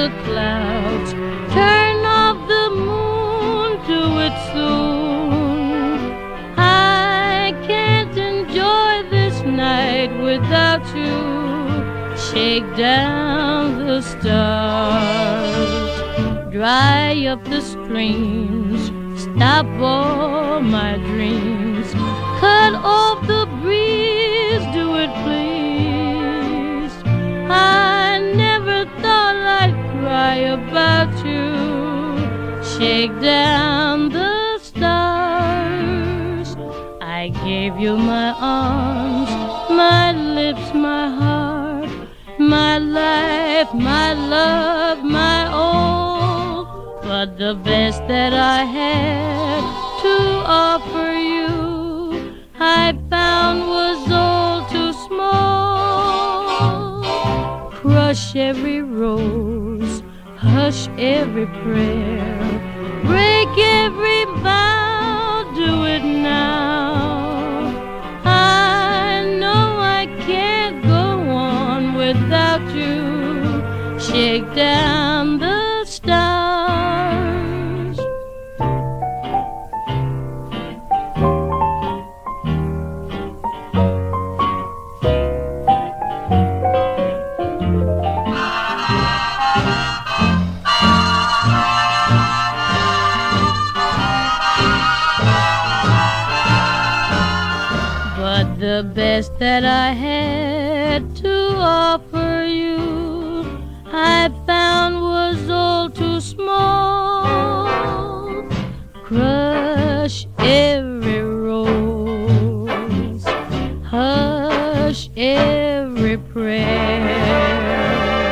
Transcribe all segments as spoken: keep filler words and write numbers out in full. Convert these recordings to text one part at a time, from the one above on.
the clouds, turn off the moon, do it soon. I can't enjoy this night without you. Shake down the stars, dry up the streams, stop all my dreams, cut off the breeze, do it please. I never thought I'd cry about you. Shake down the stars. I gave you my arms, my lips, my heart, my life, my love, my all. But the best that I had to offer you, I found was all too small. Crush every rose, hush every prayer, break every vow, do it now. I know I can't go on without you. Shake down the stars. But the best that I had to offer you, I found was all too small. Crush every rose, hush every prayer,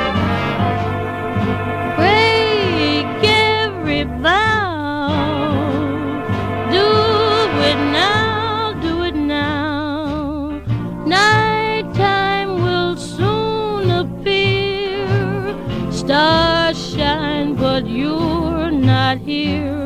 break every vow, do it now, do it now. Nighttime will soon appear, stars shine, but you're not here.